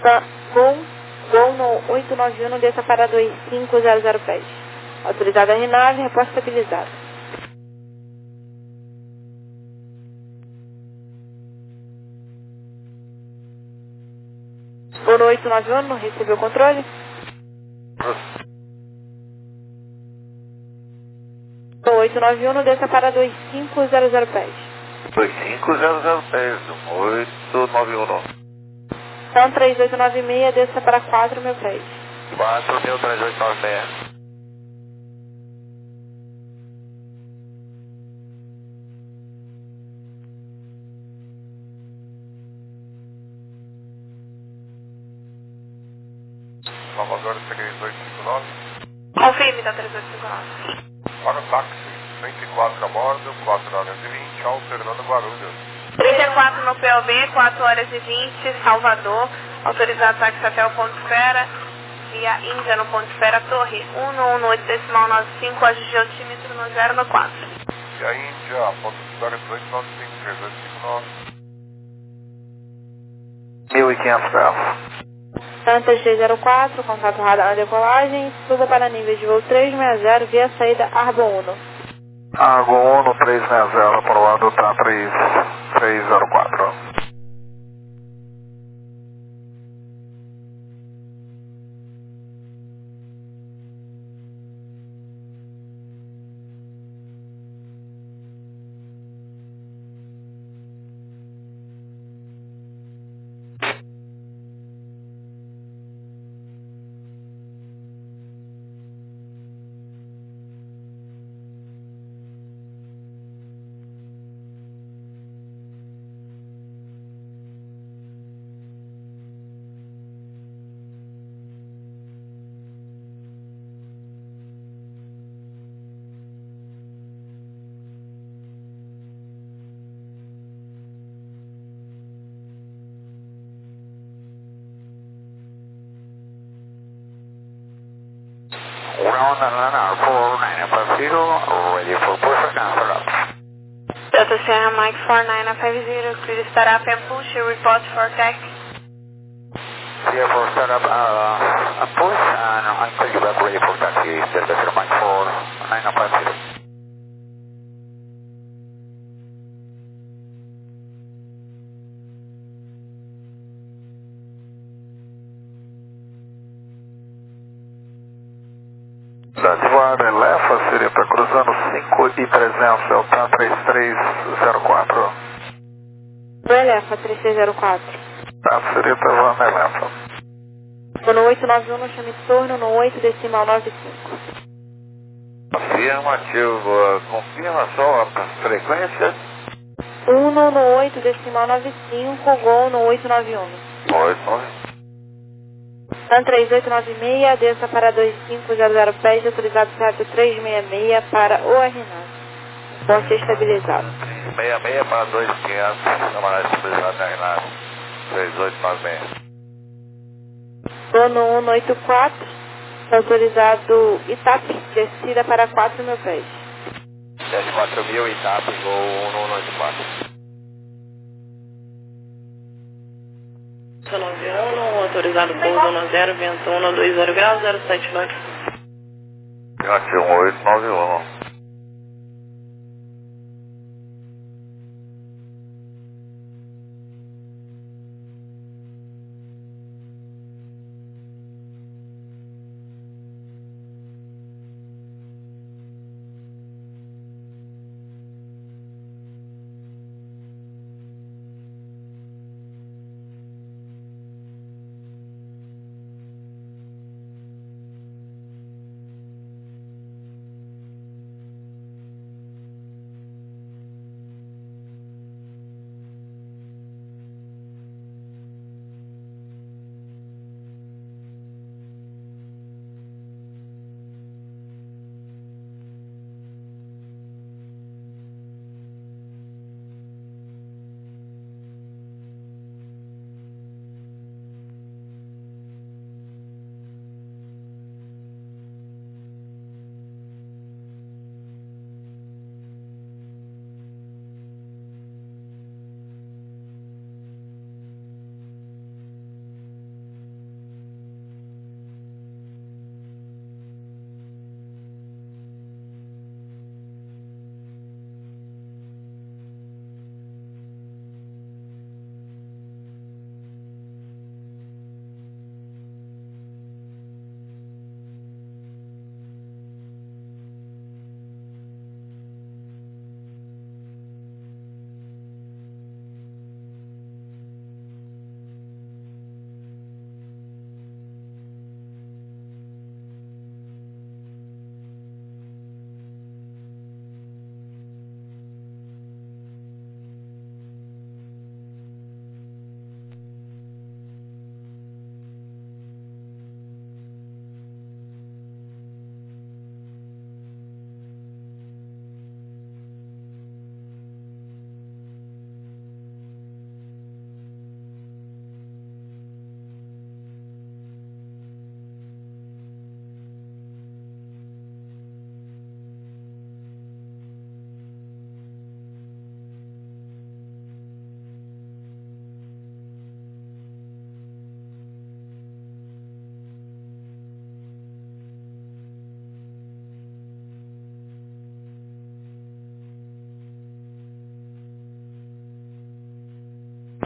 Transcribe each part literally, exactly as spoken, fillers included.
Tá, Gol, Gol no oito nove um, desça para dois cinco zero zero pés. Autorizado a R nove, repórter estabilizado. Gol no oito nove um, não recebeu o controle. No oito nove um, desça para dois cinco zero zero pés. dois cinco zero zero pés, oito nove um. Então três oito nove seis, desça para quatro mil pés. quatro mil três oito nove seis. Salvador três oito cinco nove. Confirme da três oito cinco nove. Para o táxi, vinte e quatro a bordo, quatro horas e vinte, alternando Guarulhos. trinta e quatro no P O B, quatro horas e vinte, Salvador. Autorizado táxi até o ponto Fera. Via Índia no ponto Fera, Torre um um no oito decimal nove cinco, ajuste altímetro no zero no quatro. E a Índia, ponto Fera dezoito nove cinco, três oito cinco nove. mil e quinhentos graus. Santa três zero quatro, contato radar na decolagem, suba para nível de voo trezentos e sessenta via saída Arbon um. Arbon um trezentos e sessenta, para o lado tá três três zero quatro. Ground and runner four nine five zero, ready for push and cancel up. Delta Sierra Mike four nine five zero, please start up and push your report for tech. Here for startup uh, a push and I'm calling you back ready for taxi, Delta Sierra Mike four nine five zero. Ativado Elefa, seria para cruzando cinco e trezentos, Delta três três zero quatro. Do Elefa três três zero quatro. Tá, seria para voar na Elefa. No oito nove um, no chame torno, no oito decimal nove cinco. Afirmativo, confirma só a frequência. um no oito decimal nove cinco, Gol no oito nove um. oito nove. Tan três oito nove seis, desça para dois cinco zero zero pés, autorizado certo trezentos e sessenta e seis para o R nove. Pode ser estabilizado. sessenta e seis para dois quinhentos, camarada estabilizado na Renato. três oito nove seis. Dono cento e oitenta e quatro, autorizado Itape, descida para quatro mil pés. Desce quatro mil, Itape, Gol cento e oitenta e quatro. nove um, autorizado pouso no zero, vento um no dois zero graus, zero sete nove. Aqui um oito nove um.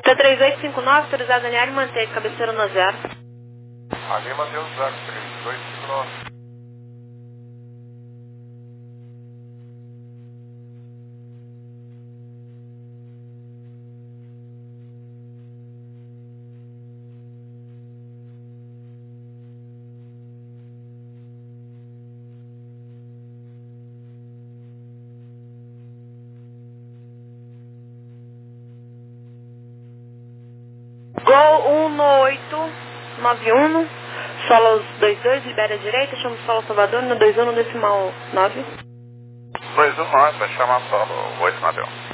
T três oito cinco nove, autorizado a alinhar e manter, cabeceira no zero. Ali mantém o zero, três oito cinco nove. Gol um oito nove um, solo dois dois, libera a direita, chama o solo Salvador no dois um decimal nove. dois um nove, vai chamar solo oito nove um.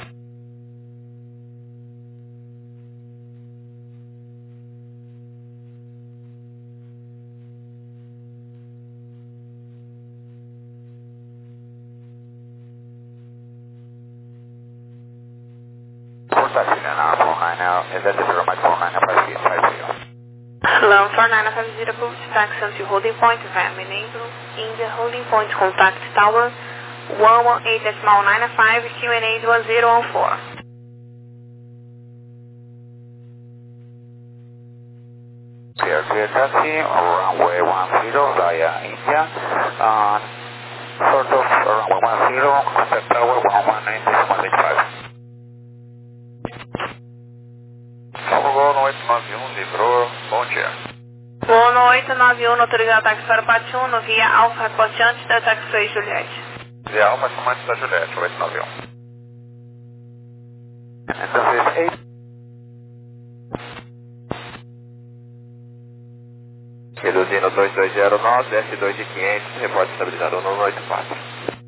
Hello, four nine five zero, approved taxi to holding point, Vam enable in the holding point contact tower one one eight decimal nine five, Q N A one zero one four. Clear, clear taxi, runway one zero via India, uh, sort of runway one zero, contact tower one one nine decimal eight five. Gol oito nove um, livrou, bom dia. Gol oito nove um, autorizado táxi para Patuno via Alfa Reporte antes da Taxiway Juliette. Via Alfa comando da Juliette, oito nove um. Entonces, eight. Reduzindo dois dois zero nove, S dois de quinhentos, reporte estabilizado no oito quatro.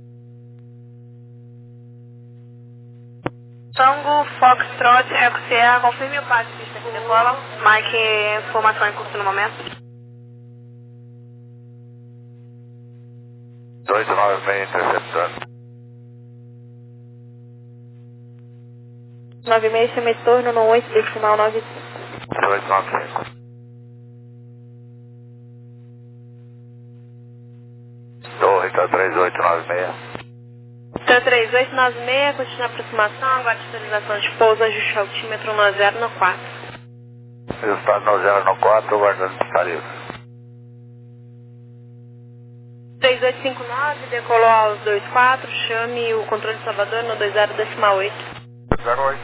Tango, Foxtrot, Eco Sierra, confirme o passe de pista que decola. Mike, informação em curso no momento. dois nove seis interceptando. nove seis, chama retorno no oito decimal nove cinco. dois nove cinco. Torre, tá três oito nove seis. T três oito nove seis, continua a aproximação, aguarde atualização de pouso, ajuste altímetro no zero no quatro. Resultado no zero no quatro, guardando pista livre. três oito cinco nove, decolou aos dois quatro, chame o controle de Salvador no dois zero decimal oito. zero oito.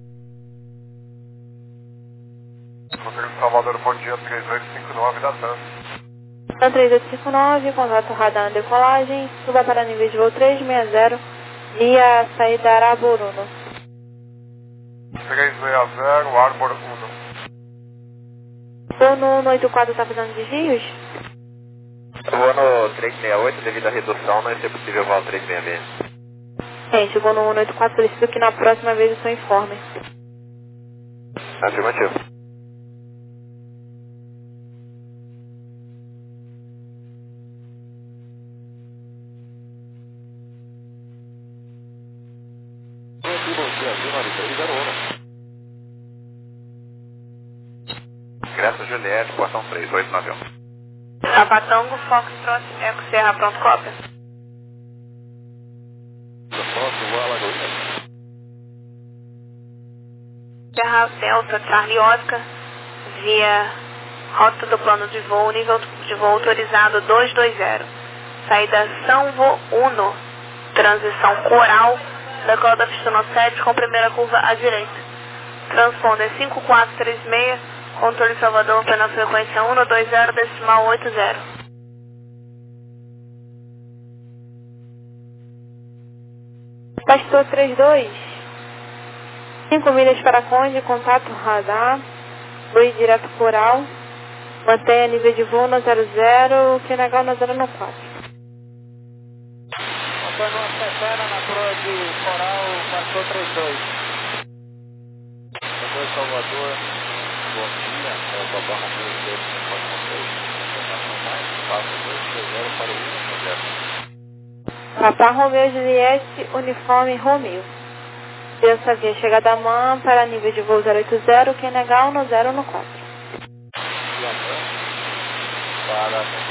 Controle de Salvador, bom dia, três oito cinco nove da TAM. TAM três oito cinco nove, contrato radar na decolagem, suba para nível de voo trezentos e sessenta, via saída Araboruno. trezentos e sessenta, Arbor um. Voo no oito quatro está fazendo desvios? Vou no trezentos e sessenta e oito, devido à redução, não vai ser possível voar o trezentos e sessenta e seis. Gente, vou no oito quatro, preciso que na próxima vez eu sou informe. Afirmativo. Graças Juliette, portão três oito nove um. Sapatango, Foxtrot, Eco Serra, pronto, cópia. Serra Delta, Charlie Oscar, via rota do plano de voo, nível de voo autorizado dois dois zero. Saída São Vô Uno, transição Coral, decola da pista no sete com primeira curva à direita. Transponder cinco quatro três seis, controle Salvador, pela frequência um dois zero decimal oito zero. Pastor trinta e dois, cinco milhas para Conde, contato radar, luz direto Coral, mantenha nível de voo no zero zero, que legal no zero no quatro. Antônio Cefera na proa de Coral, Pastor trinta e dois. Pastor Salvador, bom dia, é o Papa Romeu de informação mais, passo dois três zero para o um projeto. Papa Romeu Juliette, uniforme Romeu. Dessa via chegada a man para nível de voo zero oito zero, que legal no zero no quatro. E a man para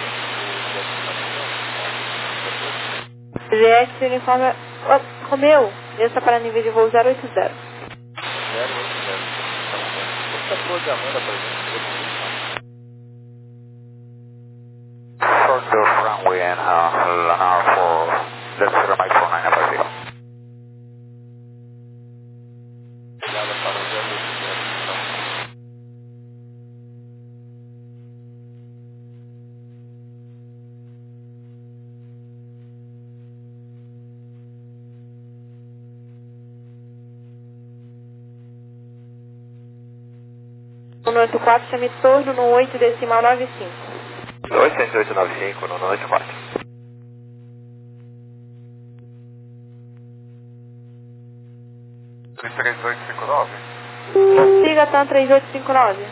Juliette, uniforme oh, Romeu, desça para nível de voo zero oito zero. zero oito zero. Essa flor de amanda, por exemplo, Sort of runway and uh, Lanar for let's zero Mike four nine five zero. Obrigado para o zero. um oito quatro, chame torno no oito decimal nove cinco. dois sete oito nove cinco, no oito quatro. três oito cinco nove. Siga TAM três oito cinco nove.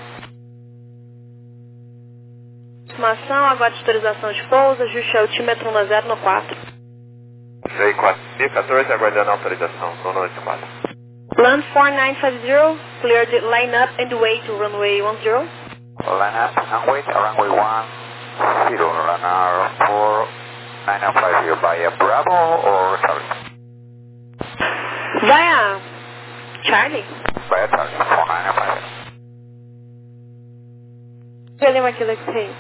Estimação, aguarde autorização de pouso, ajuste altímetro no zero no quatro. J quatro mil e quatorze, aguardando a autorização, no oito quatro. Land four nine five zero, cleared line up and way to runway one zero. Line up and wait, runway one zero, Lanar four nine five zero via Bravo or Charlie? Via Charlie. Via Charlie, four nine five zero. Lima Kilo X-Ray.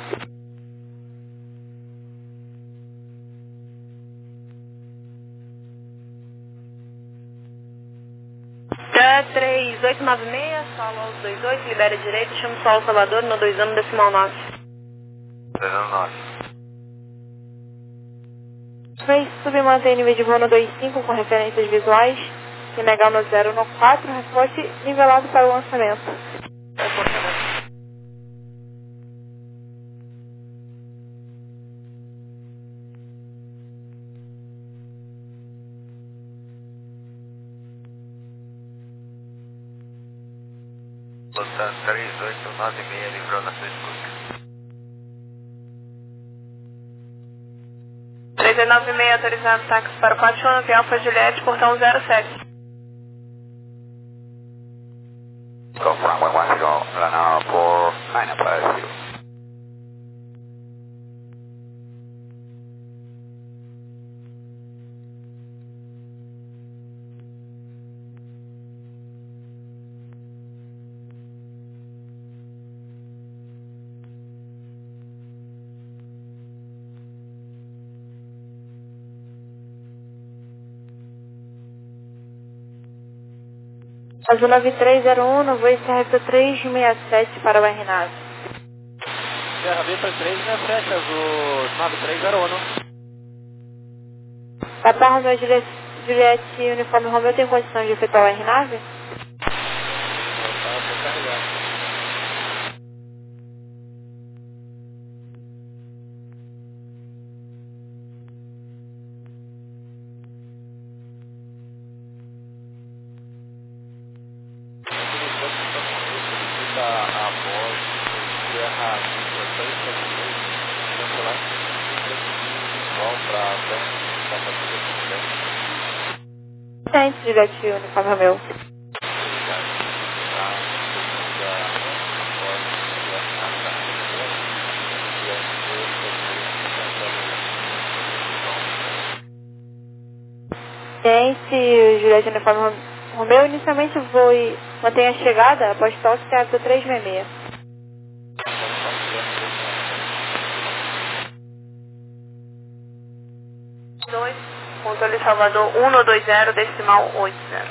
três oito nove seis, solo aos dois oito, libera direito, chama o solo Salvador no dois anos decimal nove. dois anos nove. três, sub mantém nível de voo no dois cinco com referências visuais, e negar no zero no quatro, reforce nivelado para o lançamento. Lançando três oito nove seis, livrou na sua escuta. três oito nove seis, autorizado táxi para o quatro um, Alfa Juliette, portão zero sete. Go runway one zero, Lanar four nine five zero. Azul nove três zero um, no voo C R P três seis sete para o R N A V. C R B para três seis sete, Azul nove três zero um. Papa Romeo Juliette, Juliette Uniforme Romeo tem condição de efetuar o R N A V? Sente, Juliette Uniforme Romeo. Sente, Juliette Uniforme Romeo. Inicialmente voe, mantenha a chegada após toque C R P três seis seis. dois, controle Salvador um no dois zero, decimal oito zero.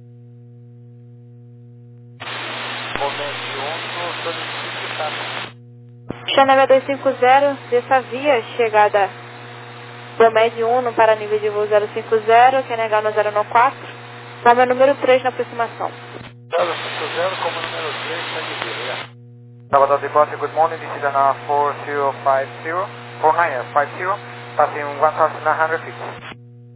Xanega dois cinco zero, desça via, chegada do MED um para nível de voo zero cinco zero, que é negar no zero no quatro, como número três na aproximação. zero cinco zero como número três, segue via. Salvador Departure, good morning, this is Lanar four zero five zero, four nine five zero, passing one thousand nine hundred feet.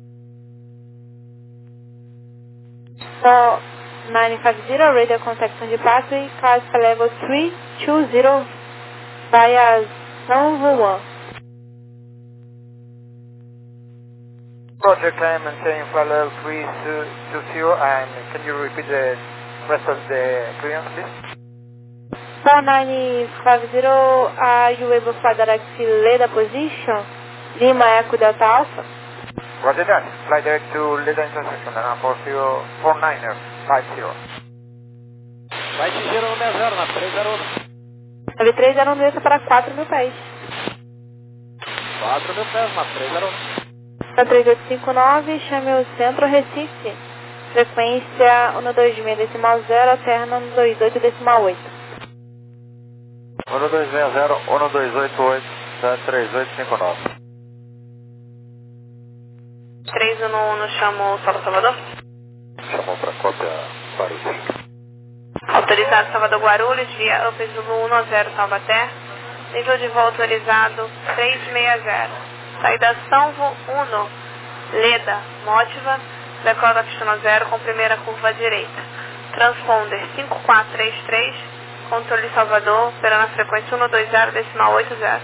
four nine five zero, radar contact on departure, car level three two zero via São Juan. Roger, climb and saying flight level three two zero, and can you repeat the rest of the clearance, please? four nine five zero, are you able to fly direct to LEDA position? Lima Echo Delta Alpha. Roger that. Fly direct to LEDA intersection, Lanar four zero four nine five zero. Vai de giro no zero zero, na três zero um. nove três zero um desça para quatro mil pés. quatro mil pés, na três zero um. Na três oito cinco nove, chame o centro Recife. Frequência um dois seis decimal zero, alterna um dois oito decimal oito. um dois seis zero, um dois oito oito, três oito cinco nove. três um um, chama o Solo Salvador. Chamou para cópia Guarulhos. Autorizado Salvador Guarulhos, via Up Zulu um zero Taubaté. Nível de voo autorizado três seis zero. Saída Salvo um, Leda, Mótiva, decola pista zero com primeira curva à direita. Transponder cinco quatro três três, controle Salvador, operando a frequência um dois zero decimal oito zero.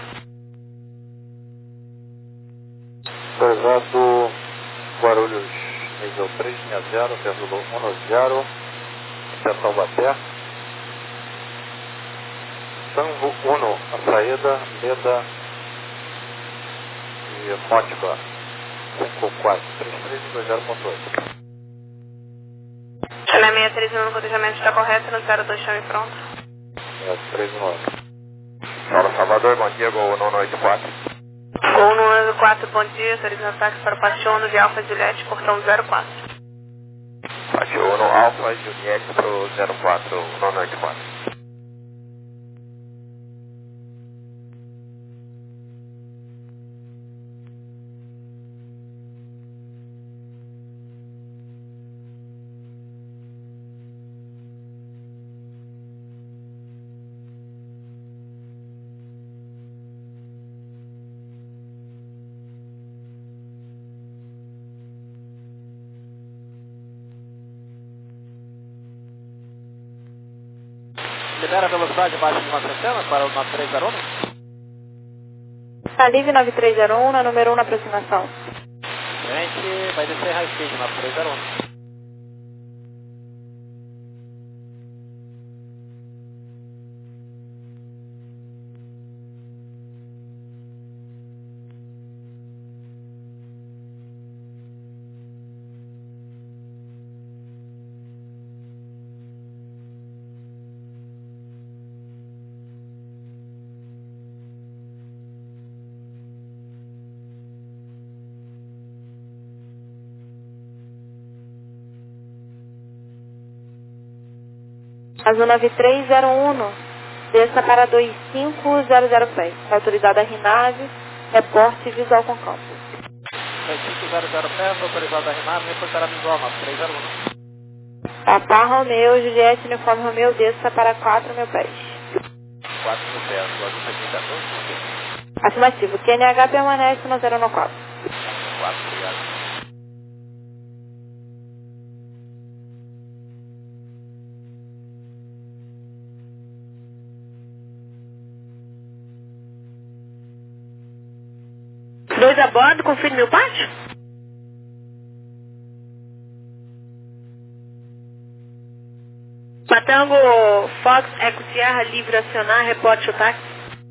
Autorizado Guarulhos, nível três seis zero, Zulu um zero, até Taubaté. Sanvo um, a saída, Leda e Mótiva, cinco quatro três três dois zero ponto oito. Chame seis três um, o cotejamento está correto, no zero dois chame pronto. seis três um. Solo Salvador, bom dia, Gol um oito quatro. Gol no quatro, bom dia, autorizando ataque para o Pachono de Alfa Juliette, portão zero quatro. Pachono, Alfa, Juliette pro zero quatro, um oito quatro. Libera a velocidade abaixo de novecentos para o nove três zero um. Salive nove três zero um, na número um na aproximação. Frente, vai descer high speed, nove três zero um. Azul nove três zero um, desça para dois cinco zero zero pés. Autorizada a RINAV, reporte visual com campo. dois cinco zero zero pés, autorizado a RINAV, reportará visual, nove três zero um. Papa Romeu, Juliette, uniforme Romeu, desça para quatro mil pés. quatro mil pés, Guarulhos setenta e dois. Afirmativo, Q N H permanece no zero um quatro. quatro, obrigado. Dois a bordo, confirme o pátio. Matango, Fox, Eco Sierra, livre acionar, reporte o táxi.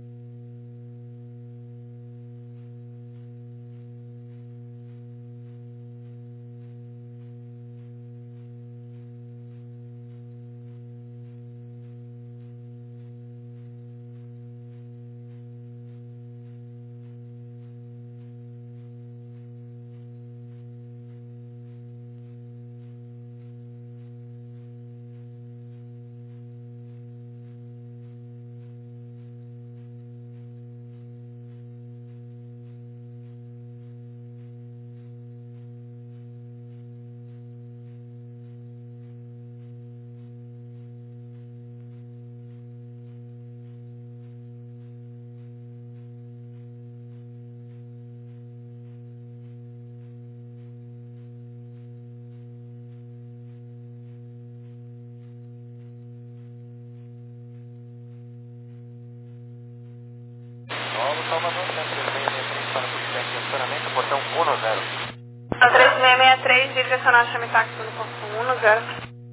Salvador, três seis seis três para o estacionamento, portão um zero. A três seis seis três, direcionar chame táxi no portão um zero.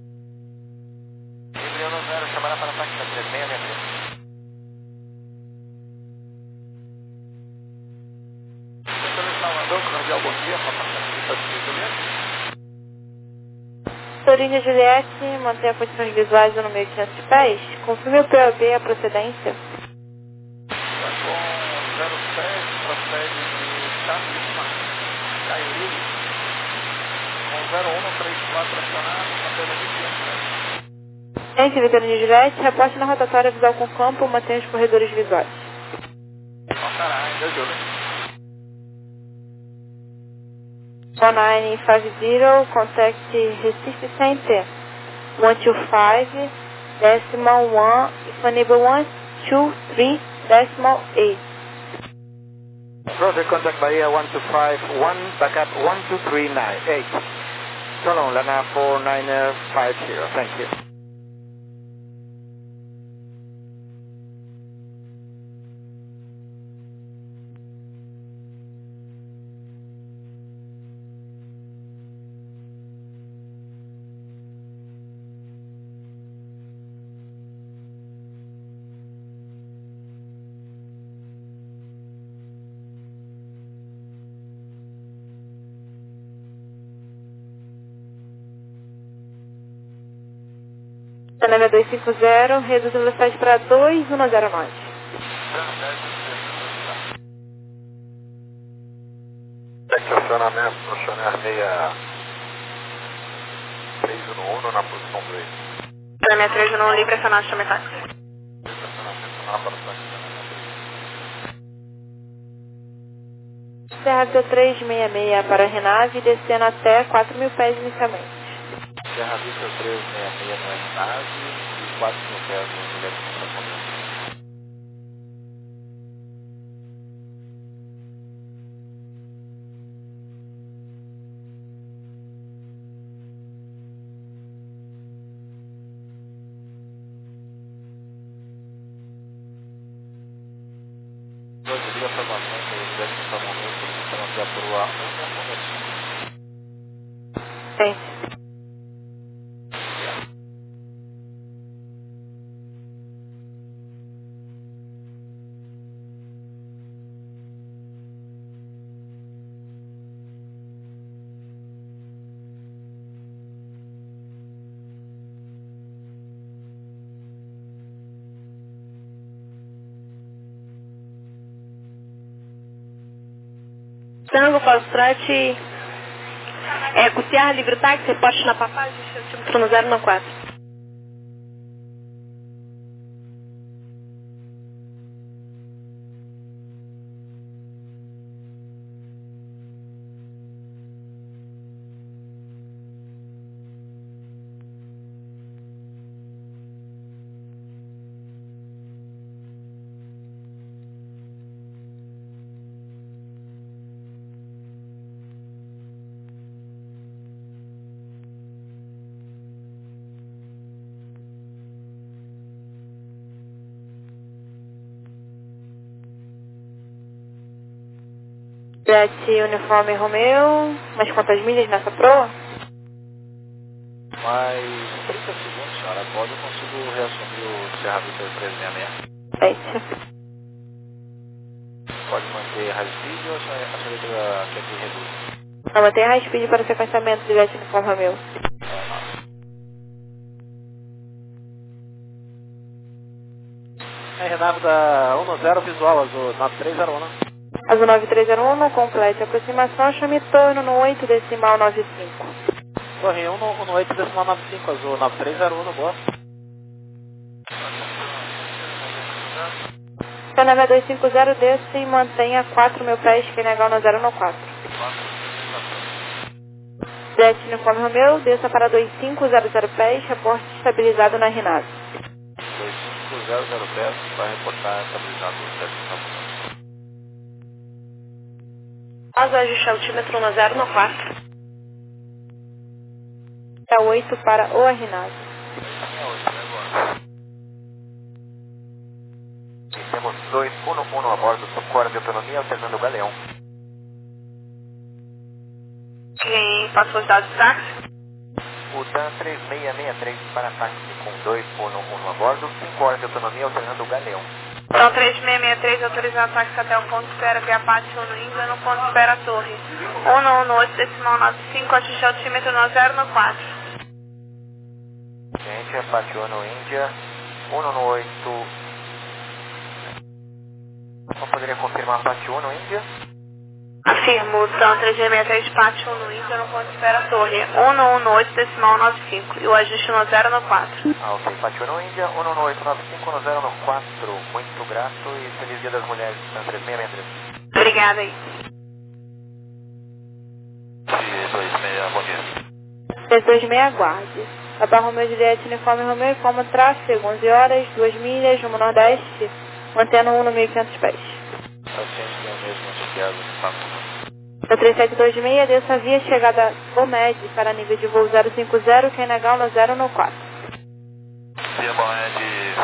Livre um zero, chamará para táxi da três seis seis três. Centro de Salvador, Cordial, bom dia, Vitor Índia Juliette, mantenha condições visuais no meio de quinhentos de pés. Confirme o P O B a procedência. Está com zero sete, procede de Chapima, Cairi, com zero um, três quatro acionado, mantendo mil e quinhentos pés. Gente, Vitor Índia Juliette, reporte na rotatória visual com campo, mantenha os corredores visuais. Ó, caralho, deu jogo. one nine five zero, contact Recife Center, one two five, decimal one, if enable one two three, decimal eight. Roger, contact Bahia one two five, one, backup one two three nine eight. So long, Lana four nine five zero, thank you. Taname dois cinco zero, reduz a velocidade para dois um zero nove. Estacionamento no Chanel seis três um um na posição dois. Taname três um um, livre, acionado, chame táxi. Estacionamento na paração Serra Vitor três seis seis para a Renave, descendo até quatro mil pés inicialmente. Serra Vitor três seis seis no Renave e quatro mil pés no Renave. Devido à formação que eles devem estar momento, eles estão aqui a proa um. Sim. Tango, Foxtrot, é, com Sierra Livre Táxi, reporte na papagem, título no zero nove quatro. Jet Uniforme Romeo, mais quantas milhas nessa proa? Mais trinta segundos, senhora. Pode, eu consigo reassumir o Serra Vitor três seis seis. Sete. Pode manter high speed ou a senhora- a senhora quer que reduza? Não, mantém high speed para o sequenciamento do Jet Uniforme Romeo. É, Renave da um zero visual, azul nove três zero um. Azul nove três zero um, não complete a aproximação, chame torno no oito decimal nove cinco. Torre um no, no oito decimal nove cinco, azul nove três zero um, no boa. Taname dois cinco zero, desce e mantenha quatro mil pés, Fenegal no zero um quatro. Jet Uniforme Romeo, desça para dois cinco zero zero pés, reporte estabilizado na Renave. dois cinco zero zero pés, vai reportar estabilizado o Jet. Caso ajuste altímetro no zero nove quatro. É oito para o Renave. Temos dois um um a bordo, socorro de autonomia, alternando o galeão. Quem passou os dados do táxi? O TAM três seis seis três para táxi com dois um um a bordo, cinco horas de autonomia, alternando o galeão. Então três seis seis três, autorizado táxi até o ponto espera via Pátio no Índia, no ponto espera Torre. um um oito decimal nove cinco, atingir altímetro no zero nove quatro. Juliette, Patiano Índia, um no oito. Só poderia confirmar Patiano Índia? Afirmo, então três seis seis três, Pátio no Índia, no ponto espera Torre um no um no oito, decimal nove cinco. E o ajuste no zero no quatro. Ah, ok. Patiano Índia, um no oito nove cinco no zero no quatro. Muito grato e feliz Dia das Mulheres, três seis seis três. Obrigada aí. três dois seis, bom dia. três dois seis, aguarde. Papa Romeu Juliette, uniforme Romeu, informa tráfego, onze horas, duas milhas, rumo nordeste, mantendo um no mil e quinhentos pés. Paciente tem o mesmo chequeado no Paco. Da três sete dois seis, desça via chegada Bomed para nível de voo zero cinco zero, Q N H no zero no quatro. Via Bomed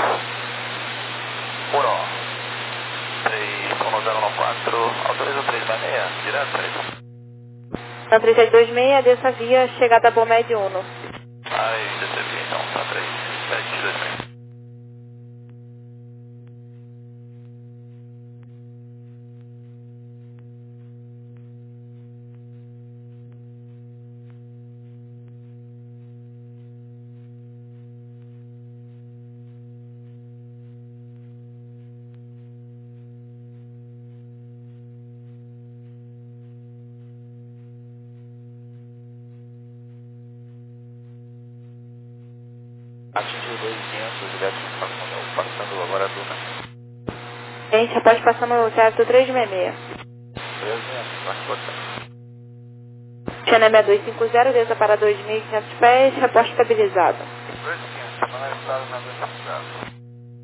um, três um zero no quatro, autoriza o três seis seis, direto três. Da três sete dois seis, desça via chegada Bomed um. Aí, recebi então, tá três sete dois seis. Atingiu dois mil e quinhentos, Juliette, passando agora a Duna. Gente, já pode passar no certo três seis seis. três mil, mais importante. China seis dois cinco zero, desça para dois mil e quinhentos pés, reporte estabilizado. dois mil e quinhentos, não é estado na dois.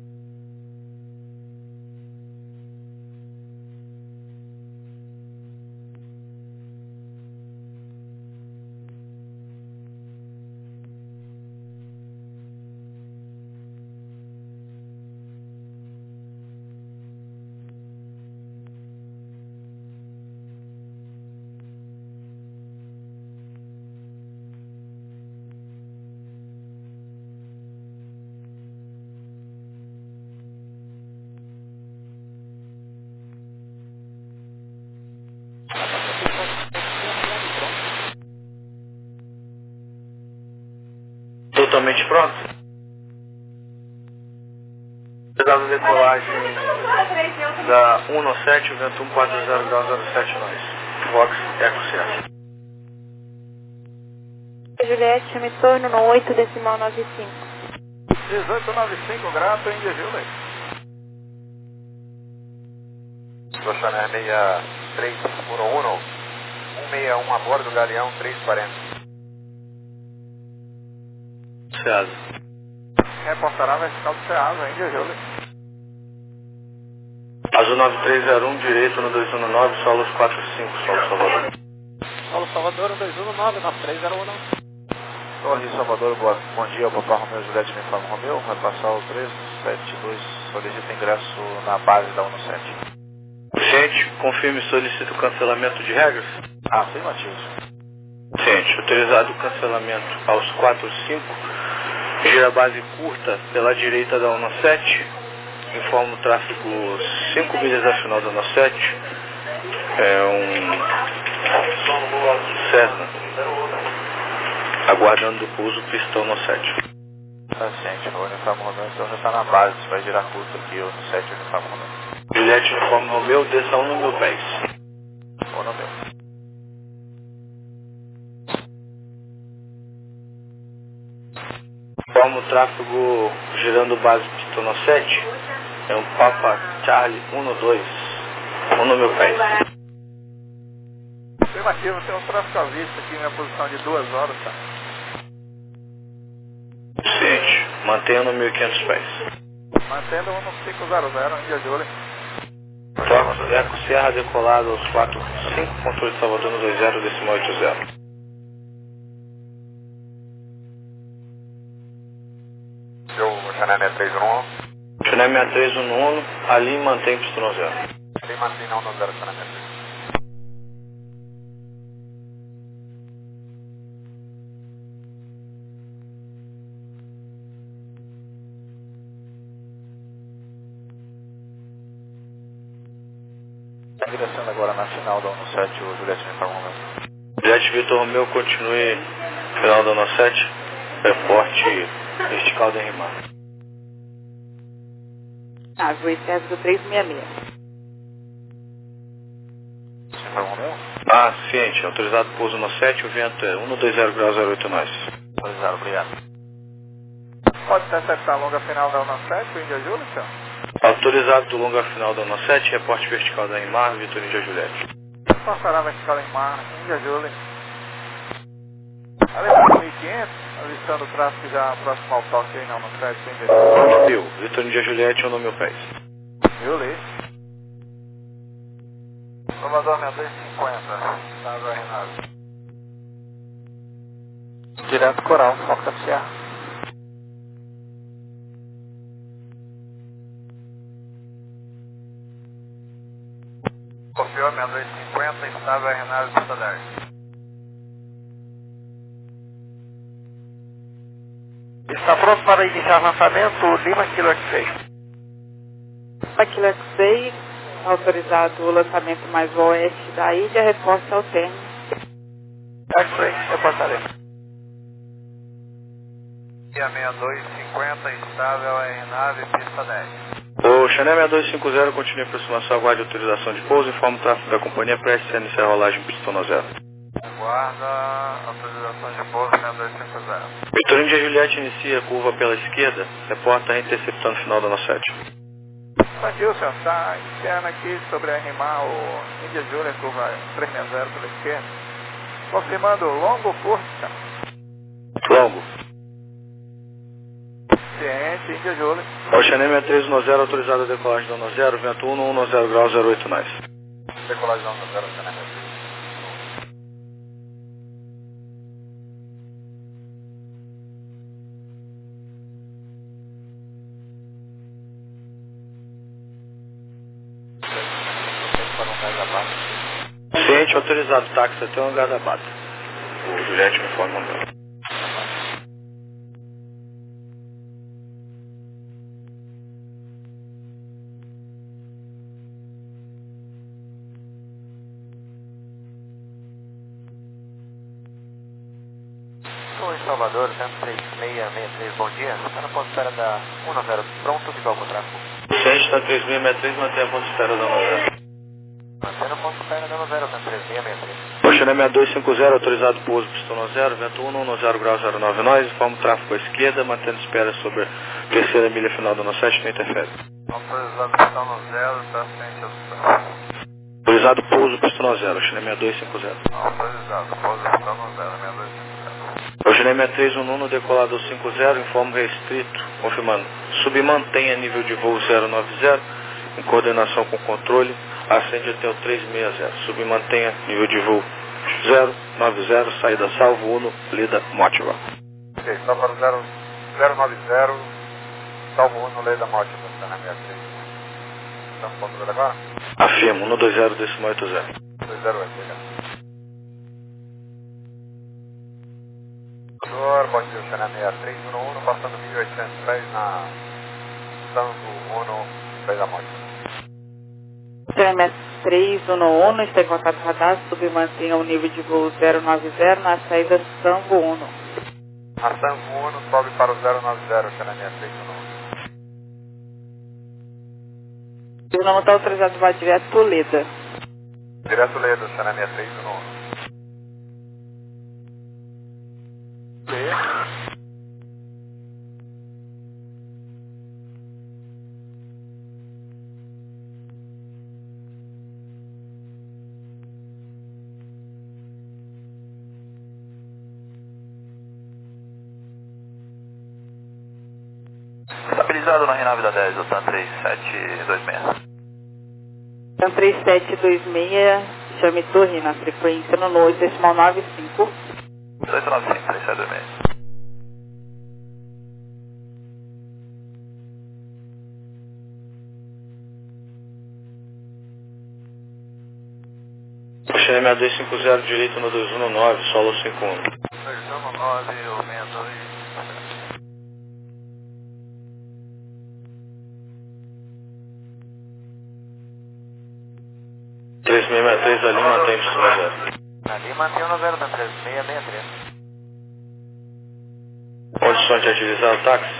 Totalmente pronto? Dado decolagem da um no sete, vento um quatro zero grau zero sete nós. Vox Eco Sierra. Juliette, retorno no oito, decimal nove cinco. dezoito noventa e cinco, grato, Índia, Juliette. Roxané seis três um um, um seis um a bordo, Galeão três quarenta. Ceasa. Reportará vertical do Ceasa, Índia, Juliette. Azul nove três zero um, direito no dois um nove, solos quatro cinco, solo Salvador. Solo Salvador, dois um nove, nove três zero um. Torre Salvador, boa, bom dia, Papa Romeu Juliette, uniforme Romeu, vai passar o três sete dois, solicita ingresso na base da um no sete. Gente, confirme e solicita o cancelamento de regras? Afirmativo. Gente, autorizado o cancelamento aos quatro cinco, gira base curta pela direita da um no sete, informa o tráfego cinco milhas da final da um no sete, é um Cessna, aguardando o pouso pistão no sete. Tá, gente, o uniforme Romeu então já está na base, vai girar curto aqui o no sete, uniforme Romeu. Juliette, uniforme Romeu, desça um no meu pés. Um no meu. Informa o tráfego girando base pistão no sete, é um Papa Charlie um no dois, um no meu pés. Afirmativo, tem um tráfego à vista aqui, minha posição de duas horas, tá? Ciente, mantenha no mil e quinhentos pés. Mantendo um no cinco zero zero, Índia, Juliette. Fox Eco Sierra decolado aos quatro cinco, controle de Salvador no dois zero, decimal oito zero. Eu, Chané seis três um um. Chané seis três um um, ali mantém pistão zero. Ali mantém não no zero, Chané seis três. Descendo agora na final da um no sete, o Juliette uniforme Romeu. Juliette Vitor Romeu, continue final da um no sete, reporte Vertical da R M A. Ah, vou excesso do três seis seis. Central Romeu? Ah, ciente. Autorizado pouso no sete, o vento é um dois zero graus zero oito nós. Autorizado, obrigado. Pode interceptar a longa final da Uno sete, o Índia Júlia, senhor? Autorizado do longa final da Uno sete, reporte vertical da R M A, Vitor Índia Juliette. Passará a vertical em mar, Índia Júlia. Além mil e quinhentos, alistando o tráfego já próximo ao toque aí na Uno sete, Índia Júlia. Viu, Vitor Índia Juliette, um no mil pés. Júlia. Salvador sessenta e dois cinquenta, Estado Renato. Direto Coral, foco da Sierra. Confiou sessenta e dois cinquenta, Estado Renato, Santa Darte. Está pronto para iniciar o lançamento, Lima Kilo X-seis. Aquilo X seis, autorizado o lançamento mais oeste da ilha, resposta ao término. X-seis, reportarei. sessenta e dois cinquenta, estável aeronave, pista dez. O Chanel sessenta e dois cinquenta continua em aproximação, aguarde autorização de pouso, informa o tráfego da companhia, preste a iniciar a rolagem pistão no zero. Aguarda autorização de pouso sessenta e dois cinquenta. Vitor Índia Juliette inicia a curva pela esquerda, reporta interceptando o final da Uno sete. Tranquilo, senhor. Está iniciando aqui sobre a R M A, o Índia Júlia, curva trezentos e sessenta pela esquerda. Confirmando longo ou curto, senhor? Longo. Ciente, Índia Júlia. O Chanel sessenta e três dez autorizado a decolagem da Uno zero, vento um, um zero graus zero oito nós. Decolagem da Uno zero, Chanel. Ciente, autorizado, táxi até o hangar da Bata. O Juliette me informa o meu. Estou em Salvador, cento e três seis seis três, bom dia. Está na ponta espera da Uno zero, pronto, que vai ao tráfego. Ciente, está três seis seis três, mantém a ponta espera da Uno zero. Mantendo a ponta espera da Uno zero, cento e três seis seis três. O Chanel sessenta e dois cinquenta, autorizado pouso pistão no zero, vento um, um zero graus zero nove nós, informa o tráfego à esquerda, mantendo espera sobre a terceira milha final da Uno sete, não interfere. Autorizado pistão no zero, está frente ao pistão. Autorizado pouso pistão no zero, Chanel sessenta e dois cinquenta. Autorizado, pouso pistão no zero, sessenta e dois cinquenta. O Chanel sessenta e três onze, decolado ao cinquenta, informa restrito, confirmando. Submantenha nível de voo zero nove zero, em coordenação com o controle, ascende até o trezentos e sessenta. Submantenha nível de voo zero nove zero, saída salvo, Uno, lida Motiva. Ok, está para o zero nove zero, salvo Uno, lida Motiva, está na minha frente. Estamos ponto agora? Afirmo, um dois zero, décimo oito zero. dois zero oito, obrigado. Senhor, bom dia, Chanel sessenta e três onze, passando mil e oitocentos pés na Santo Uno, pés da Motiva. Chanel sessenta e três onze, está em contato radar, submantenha o nível de voo zero nove zero na saída Sambo Uno. A Santo Uno sobe para o zero nove zero, Chanel sessenta e três onze. O não está autorizado para direto Leda. Direto Leda, Chanel sessenta e três onze. Estabilizado na Renave da dez, o TAN três sete dois seis. TAN três sete dois seis, chame torre na frequência no oito decimal nove cinco. oito nove cinco, três sete dois seis. Chanel sessenta e dois cinquenta, direito no dois um nove, solo cinco um. dois um nove, o sessenta e dois. três seis seis três ali, mantém o no zero. Ali mantém o no zero, tá três seis seis três. Condições de agilizar o táxi.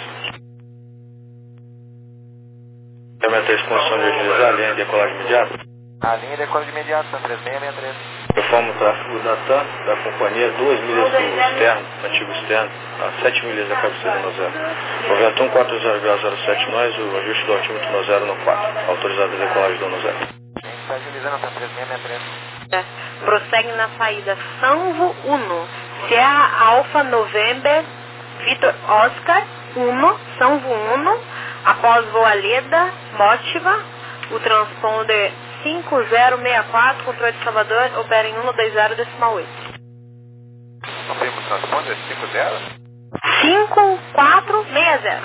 sessenta e três, condição de agilizar, linha de decolagem imediata. A linha de decolagem imediata, três seis seis três. Informa o tráfego da TAM, da companhia, duas milhas do externo, antigo externo, a sete milhas da cabeceira no zero. O vento um quatro zero zero sete nós, o ajuste do altímetro no zero no quatro. Autorizado a decolagem do no zero. Está agilizando a três seis seis três. É, prossegue na saída Sanvo um, Sierra Alpha November, Vitor Oscar um, Sanvo um, após voo Aleda, Motiva, o transponder cinco zero seis quatro, controle de Salvador, opera em um dois zero decimal oito. Confirma o transponder cinco zero? cinco quatro seis zero.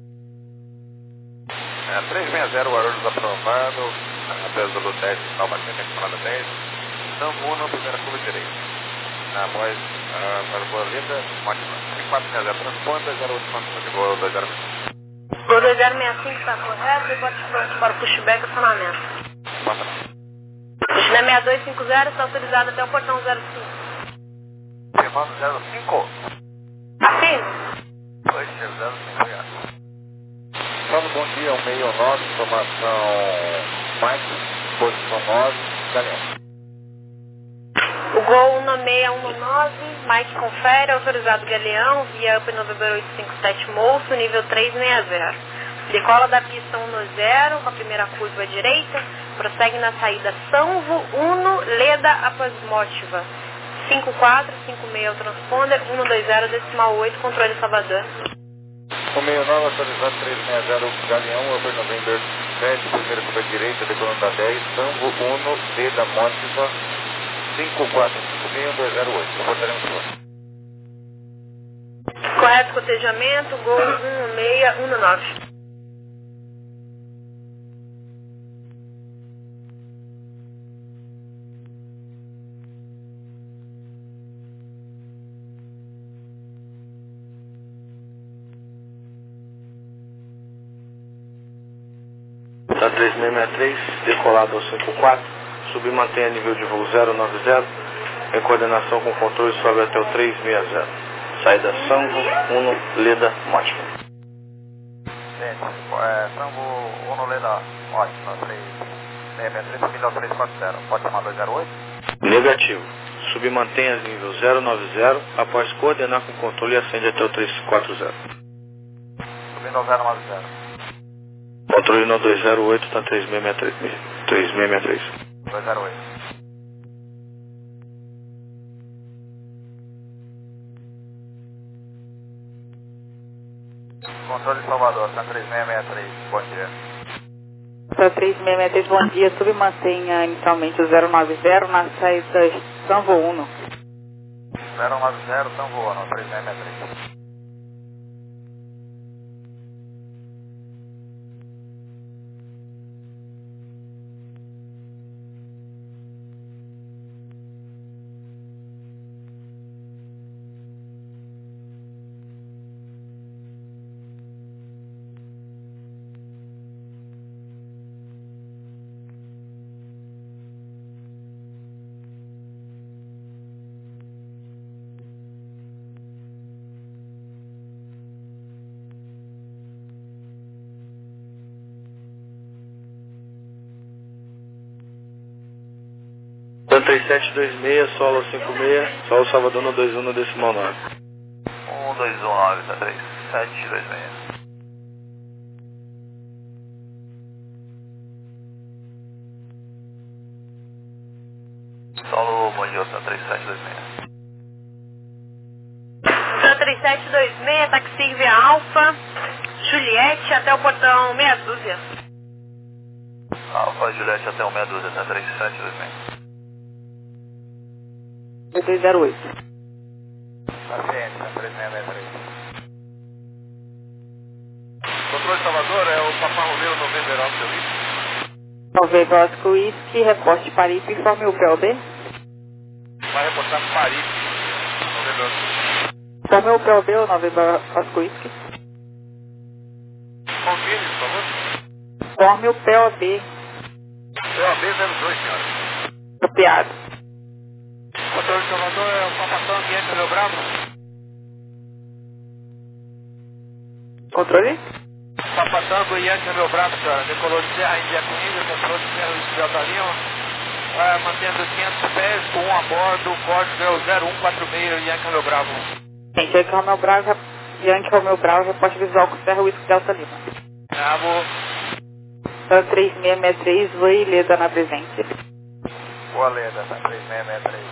É, três seis zero, Guarulhos aprovado, após do dez, Salvador, temporada dez, Sanvo um, primeira curva direita. Na voz, para boa linda, Motiva, quatro seis zero, transponder, zero oito, voo dois zero. Voo dois zero seis cinco está correto, e bote pronto para o pushback e acionamento. Destino é seis dois cinco zero, está autorizado até o portão zero cinco. Firmando zero cinco. Afirmo. Dois zero cinco, obrigado. Salve, bom dia, um seis nove, informação Mike, posição nove, Galeão. O Gol um seis um nove, Mike confere, autorizado Galeão, via Up November oito cinco sete Moço, nível três seis zero. Decola da pista um zero, com a primeira curva à direita, prossegue na saída Sanvo um, Leda após Motiva. cinco quatro cinco seis o transponder, um dois zero decimal oito, controle Salvador. um seis nove, autorizado três seis zero, Galeão, Over November sete, primeira curva à direita, decolando da dez, Sanvo um, Leda, Motiva, cinco quatro cinco seis, um dois zero oito, reportaremos por. Correto cotejamento, Gol um seis um nove. Da três seis seis três, decolado ao cinco quatro, subir mantenha nível de voo zero nove zero, em coordenação com controle sobe até o três seis zero. Saída Sanvo um, Leda, Motiva. Gente, é, Sanvo um, Leda, ótimo, três seis seis três, milhão três quatro zero, pode chamar dois zero oito? Negativo. Subir mantenha nível zero nove zero, após coordenar com controle e acende até o três quatro zero. Subindo ao zero nove zero. Controle no dois zero oito, está três seis seis três. três seis seis três. dois zero oito. Controle de Salvador, está três seis seis três, bom dia. Para três seis seis três, bom dia. Submantenha inicialmente o zero nove zero na saída Sanvo um. zero nove zero, estão voando, três seis seis três. três sete dois seis, solo cinco seis, solo Salvador no dois um no decimal nove. um dois um nove, tá três sete dois seis. Solo Mondial, tá três sete dois seis. Tá três sete dois seis, taxi via Alfa, Juliette até o portão meia dúzia. Alfa Juliette até o meia dúzia, tá três sete dois seis. dois zero oito. Paciente, tá três seis seis três. Controle de Salvador, é o Papa Romeu November Oscar Whisky. November Oscar Whisky, reporte Paripe, informe o P O B. Vai reportar Paripe, November Oscar. Informe o P O B, o November Oscar Whisky. Confirme, por favor. Informe o P O B. P O B zero dois, senhora. Copiado. Controle de Salvador, é o Papa Tango, ambiente Rio Bravo. Controle? Papa Tango Yankee Romeu Bravo, senhora. Decolou de Serra India Coimbra, controle de Serra Whisky Delta Lima. É, mantendo quinhentos pés, com um a bordo, código é o zero um quatro seis, Yankee Romeu Bravo. Gente, Yankee Romeu Bravo, Yankee Romeu Bravo, reporte visual com Serra Whisky Delta Lima. Bravo. três seis seis três, Voi Leda na presente. Boa Leda, tá três seis seis três.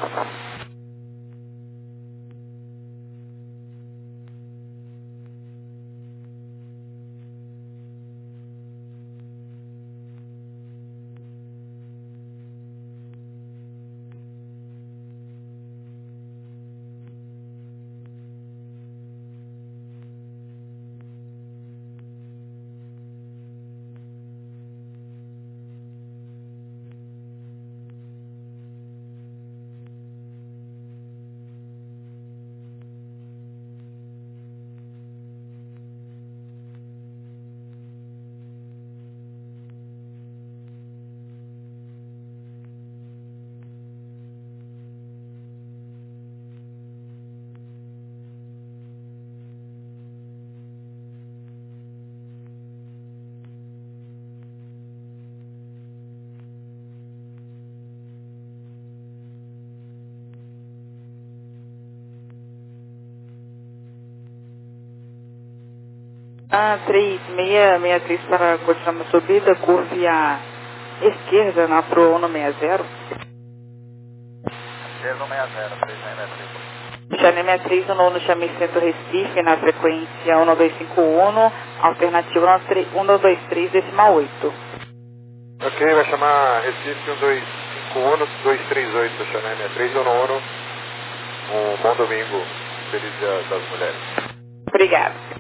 Ah, três seis seis três para continuar uma subida, curve à esquerda na Pro um seis zero. Esquerda seis zero, três seis seis três. Channel sessenta e três, o nono chame Centro Recife, na frequência um dois cinco um, alternativa um dois três decimal oito. Ok, vai chamar Recife um dois cinco um, dois três oito, Channel sessenta e três, o nono. Um bom domingo, feliz Dia das Mulheres. Obrigado.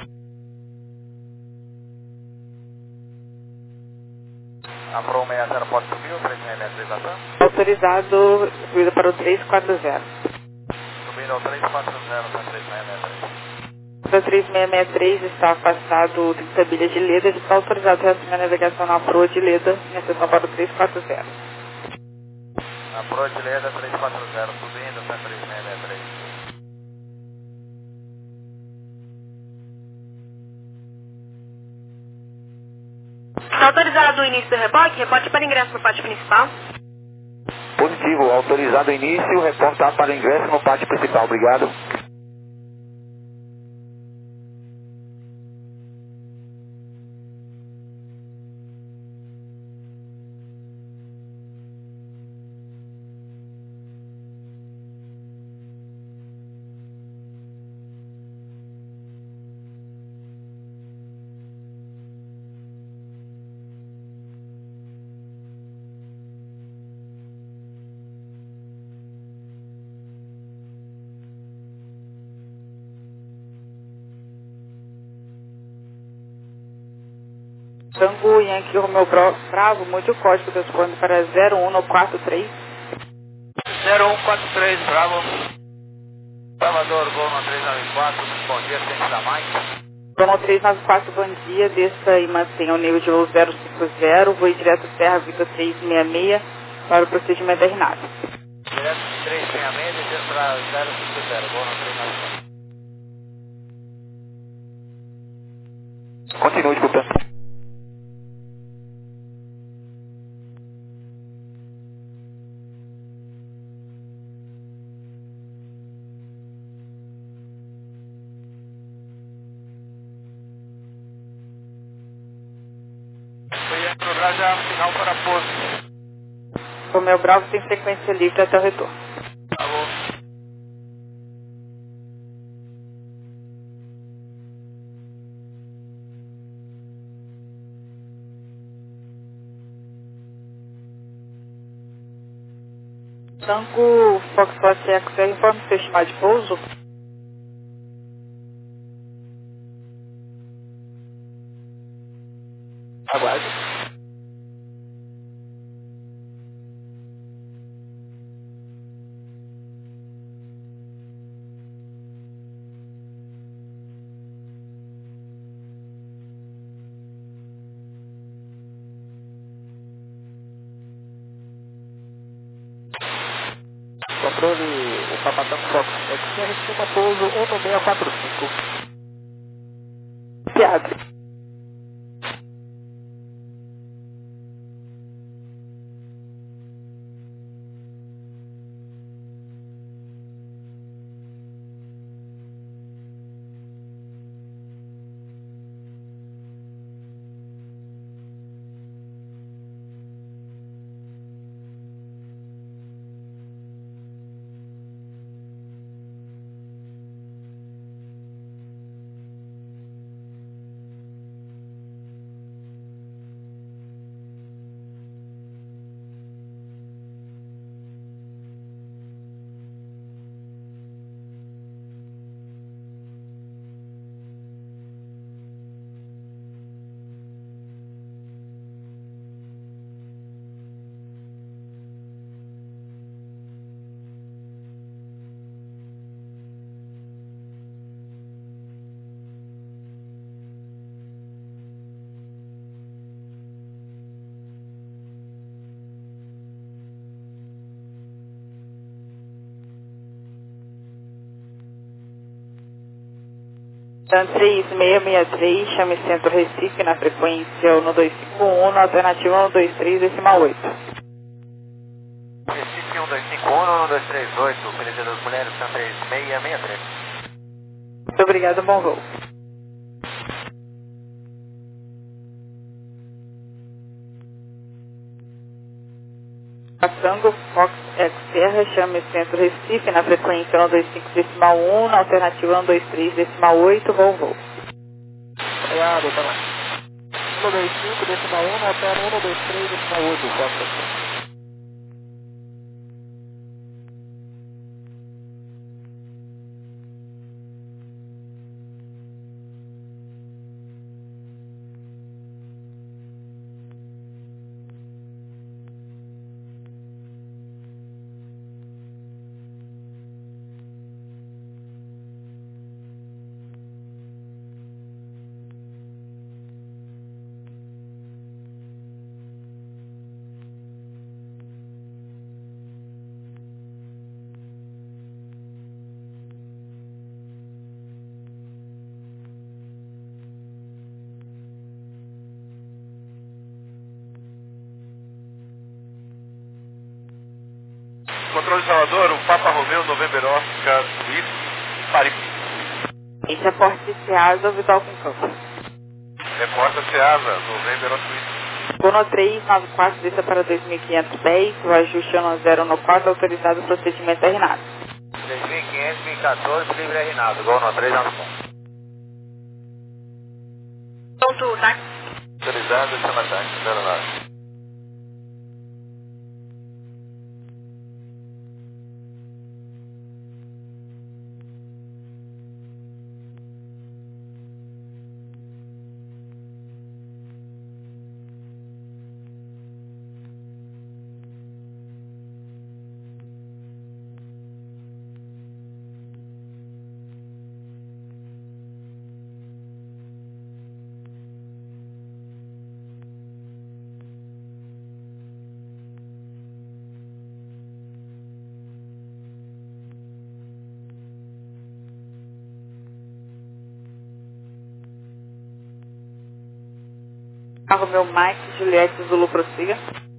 A Pro seis zero pode subir, o três seis seis três ação? Autorizado, subida para o três quatro zero. Subindo ao três quatro zero, tá três seis seis três. O três seis seis três está afastado trinta milhas de Leda, está autorizado a reassumir a navegação na Pro de Leda, em acessão para o três quatro zero. A Pro de Leda três quatro zero, subindo, tá três seis seis três. Está autorizado o início do reboque? Reporte para ingresso no pátio principal. Positivo, autorizado o início, reportar para ingresso no pátio principal, obrigado. Tango Yankee Romeu Bravo, mude o código responde para zero um quatro três. zero um quatro três, Bravo. Salvador, Goma três nove quatro, muito bom dia, tem que dar mais? Goma três nove quatro, bom dia, desça e mantenha o nível de voo zero cinco zero, voe direto Serra Vitor três seis seis para o procedimento R NAV. Direto três seis seis, descendo para zero cinco zero, Goma três nove quatro. Continue escutando. O Bravo já final para pouso. Romeu Bravo tem frequência livre até o retorno. Alô. Tango Foxtrot X R, informe seu estimado de pouso. Aguarde. Controle, o Papatango Fox X R, cima pouso um seis quatro cinco. Obrigada. três seis seis três, chame Centro Recife na frequência um dois cinco um, na alternativa um dois três decimal oito. Recife um dois cinco um, um dois três oito, Polícia das Mulheres, São três seis seis três. Muito obrigado, bom voo. Tango Fox Eco Serra, chame Centro Recife na frequência um dois cinco decimal um, na alternativa um dois três decimal oito, voo voo. Obrigado, tá lá. um dois cinco decimal um, na alternativa um dois três decimal oito, Fox Eco. Controle de Salvador, o Papa Romeu, November Oscar, Whisky, Paris. Esse é Porte Ceasa, Vital com Campo. Reporta Ceasa, November Oscar, Whisky. Bono três nove quatro, desça para dois mil quinhentos e dez, o ajuste ano zero no quatro, autorizado o procedimento R N A D. três mil e quinhentos, mil e quatorze, livre R N A D, Gol três nove quatro. Ponto, tá? Autorizado, chama táxi, zero nove. Carro meu Mike, Juliette, Zulu, prossiga.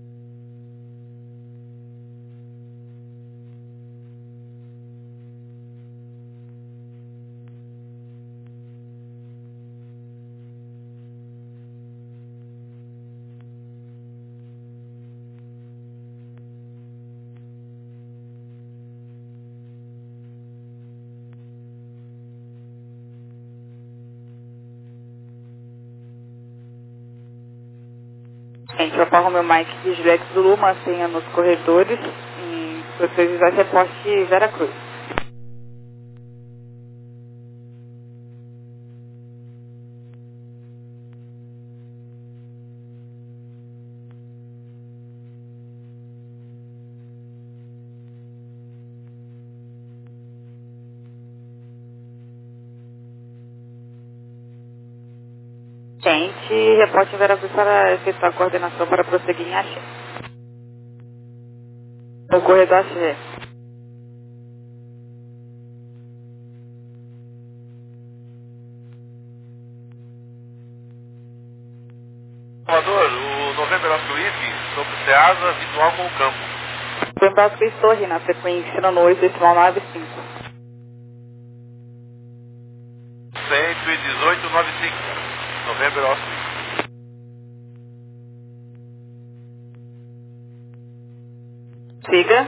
Gente, eu apago meu Mike de Juliette Zulu, mantenha nos corredores e vocês vai reporte Vera Cruz. Gente, reporte em Veracruz para efetuar a coordenação para prosseguir em Axé. O corredor Axé. Salvador, o November Oscar Whisky sobre o Ceasa, visual com o campo. November Oscar Torre, na frequência no oito, decimal nove cinco. cento e dezoito, noventa e cinco. November Oscar Whisky. Siga.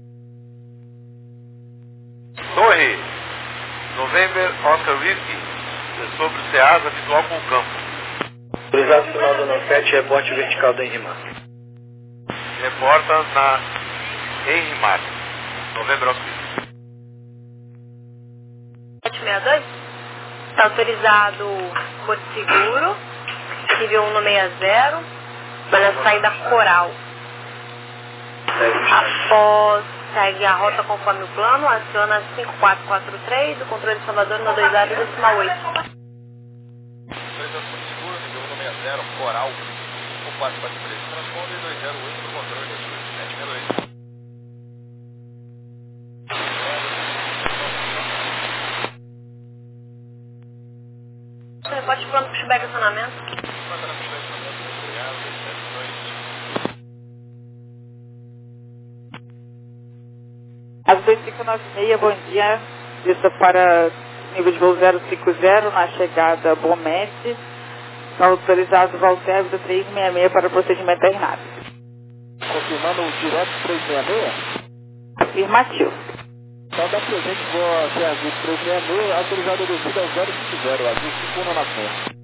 Torre, November Oscar Whisky sobre o Ceasa, visual com o campo. Autorizado final do nove sete, reporte vertical da Henrimar. Reporta na Henrimar. Novembro Oscar. sete seis dois. Está autorizado Porto Seguro. Nível um no seis zero. Para saída Coral. Após segue a rota conforme o plano, aciona cinco quatro quatro três, do controle de Salvador no dois zero decimal oito. zero, Coral, um quatro quatro três, transponder dois zero oito no controle da sua sete zero oito. Você pode plano para pushback acionamento. As dois cinco nove seis, bom dia. Isso para nível de voo zero cinco zero na chegada Bomete. Está autorizado Valterbo do três seis seis para procedimento aeronave. Confirmando o direto três seis seis? Afirmativo. Então dá pra gente voar até a três seis seis, autorizado descida ao zero cinco zero, azul cinco um na frente.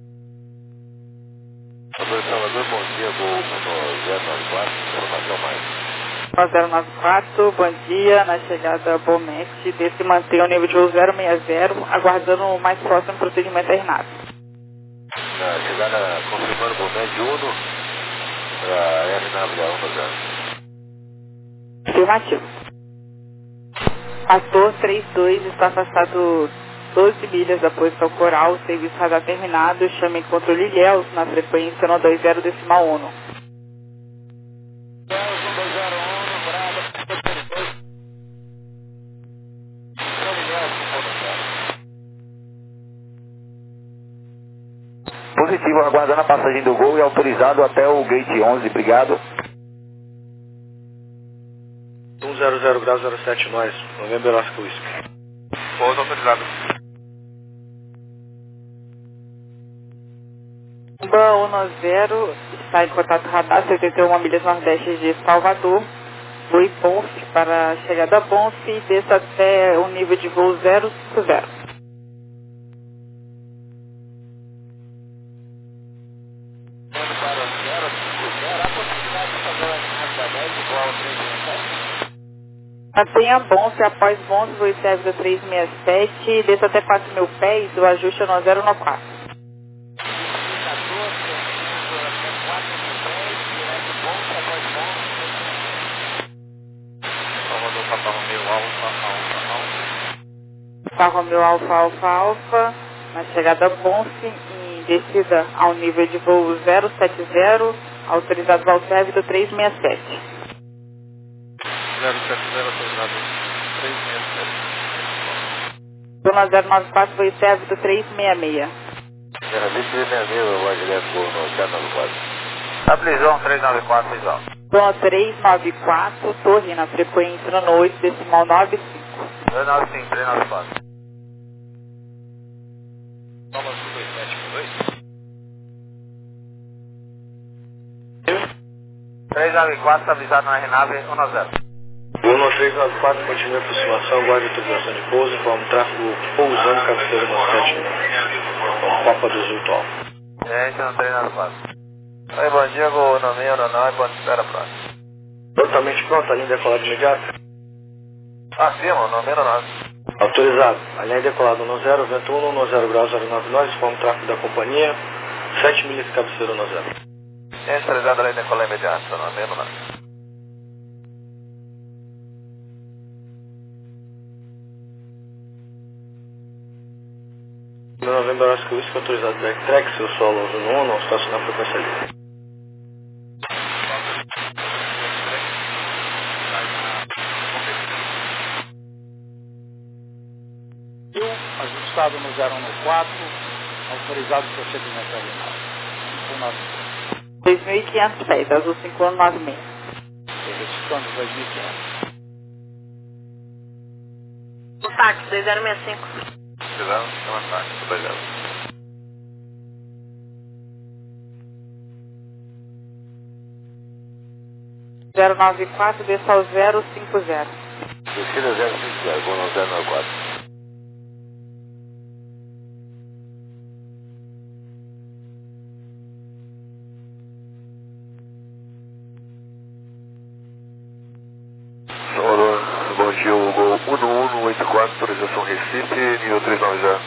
Salvador, bom dia, voo no zero nove quatro, informação mais. zero nove quatro, bom dia, na chegada Bomete, desse manter o nível de voo zero seis zero, aguardando o mais próximo procedimento aeronave. Na chegada, confirmando o Bomete Uno, para a aeronave da um zero. Afirmativo. Ator trinta e dois está afastado doze milhas da posição coral, serviço radar terminado, chame controle Ilhéus na frequência no dois zero decimal um. Positivo, aguardando a passagem do Gol e autorizado até o gate onze, obrigado. um zero zero grau zero sete nós, November Oscar Whisky. Pouso autorizado. Bomba dez está em contato radar, setenta e uma milhas nordeste de Salvador. Voe Bonf para a chegada a Bonf e desça até o nível de voo zero cinco zero. Mantenha Bonf após Bonf, voe César três seis sete, desça até quatro mil pés, o ajuste é no zero nove quatro. Salvador, Papa Romeu, Alfa, Alfa, Alfa. Papa Romeu, Alfa, Alfa, Alfa, na chegada Bonf, em descida ao nível de voo zero sete zero, autorizado Valserve do três seis sete. zero sete zero autorizado três seis sete. Zona zero nove quatro, voe Serve do três seis seis. Era três seis seis, o Aguilherme Gol no zero nove quatro. Stabilizão três nove quatro, visual. Zona três nove quatro, torre na frequência no oito decimal nove cinco. três nove cinco, três nove quatro. Toma dois sete dois. três nove quatro, estabilizado na aeronave um zero. Bruno três nove quatro, continua a aproximação, guarda a tripulação de pouso, informa o tráfego pousando, cabeceira no sete, com Copa do Sul Alfa. Gente, no três nove quatro. Oi, bom dia, Gol no meio, no não, e pode espera próximo. Totalmente pronto, a linha decolada imediata. Acima, no meio, no nove. Autorizado, a linha decolada no zero, vento um, no zero grau zero nove nós, informa o tráfego da companhia, sete milhas de cabeceira no zero. Gente, autorizado a linha decolada imediata, no meio, no nove. No November Oscar Whisky, autorizado backtrack, seu solo no um, não estacionar a frequência livre. Ajustado no zero um quatro, autorizado o procedimento aeronave. dois mil e quinhentos pés, azul cinco um nove seis. Verificando dois mil e quinhentos. O táxi dois zero seis cinco. Precisando, tem um ataque, dois zero. zero nove quatro, desça ao zero cinco zero. Descida zero cinco zero, vou no zero nove quatro. Bom dia, o Gol um um um oito quatro, autorização Recife, nível três nove zero.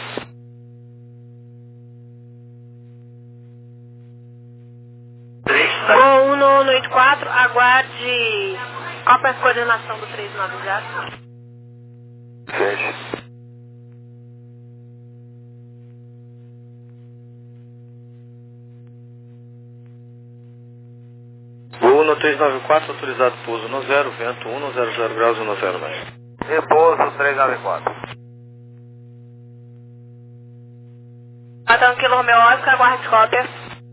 Gol um um oito quatro, aguarde. Qual é a coordenação do três nove zero? Feche. Gol no três nove quatro, autorizado pouso no zero, vento um, zero zero graus, um zero mais. Repouso três nove quatro. Padrão Kilo Romeo Oscar, aguarde cópia.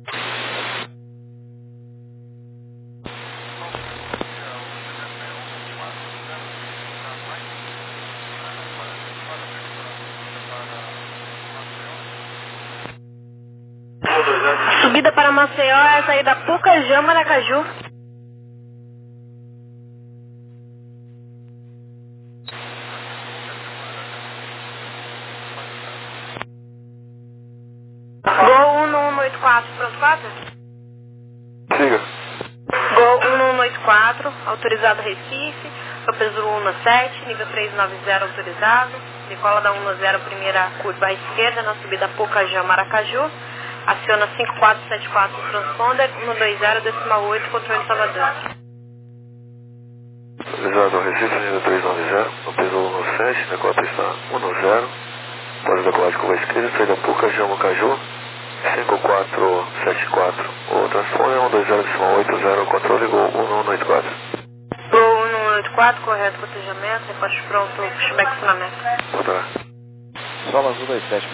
Subida para Maceió é a saída Pucajã, Maracaju. Gol um um oito quatro, pronto, quatro? Siga. Gol um um oito quatro, autorizado Recife, Peso um sete, nível três nove zero autorizado, decola da um zero, primeira curva à esquerda, na subida Pucajã, Maracaju, aciona cinco quatro sete quatro transponder, um dois zero, decimal oito, controle Salvador. Autorizado Recife, nível três nove zero, no peso um sete, decota está um zero, pode decolar de curva à esquerda, saída Pucajã, Maracaju, cinco quatro sete quatro, o transponder um dois zero, decimal oito zero, controle Gol um um oito quatro. Gol um um oito quatro, correto cotejamento, reporte pronto, pushback funcionamento. Boa tarde. Solo azul dois sete.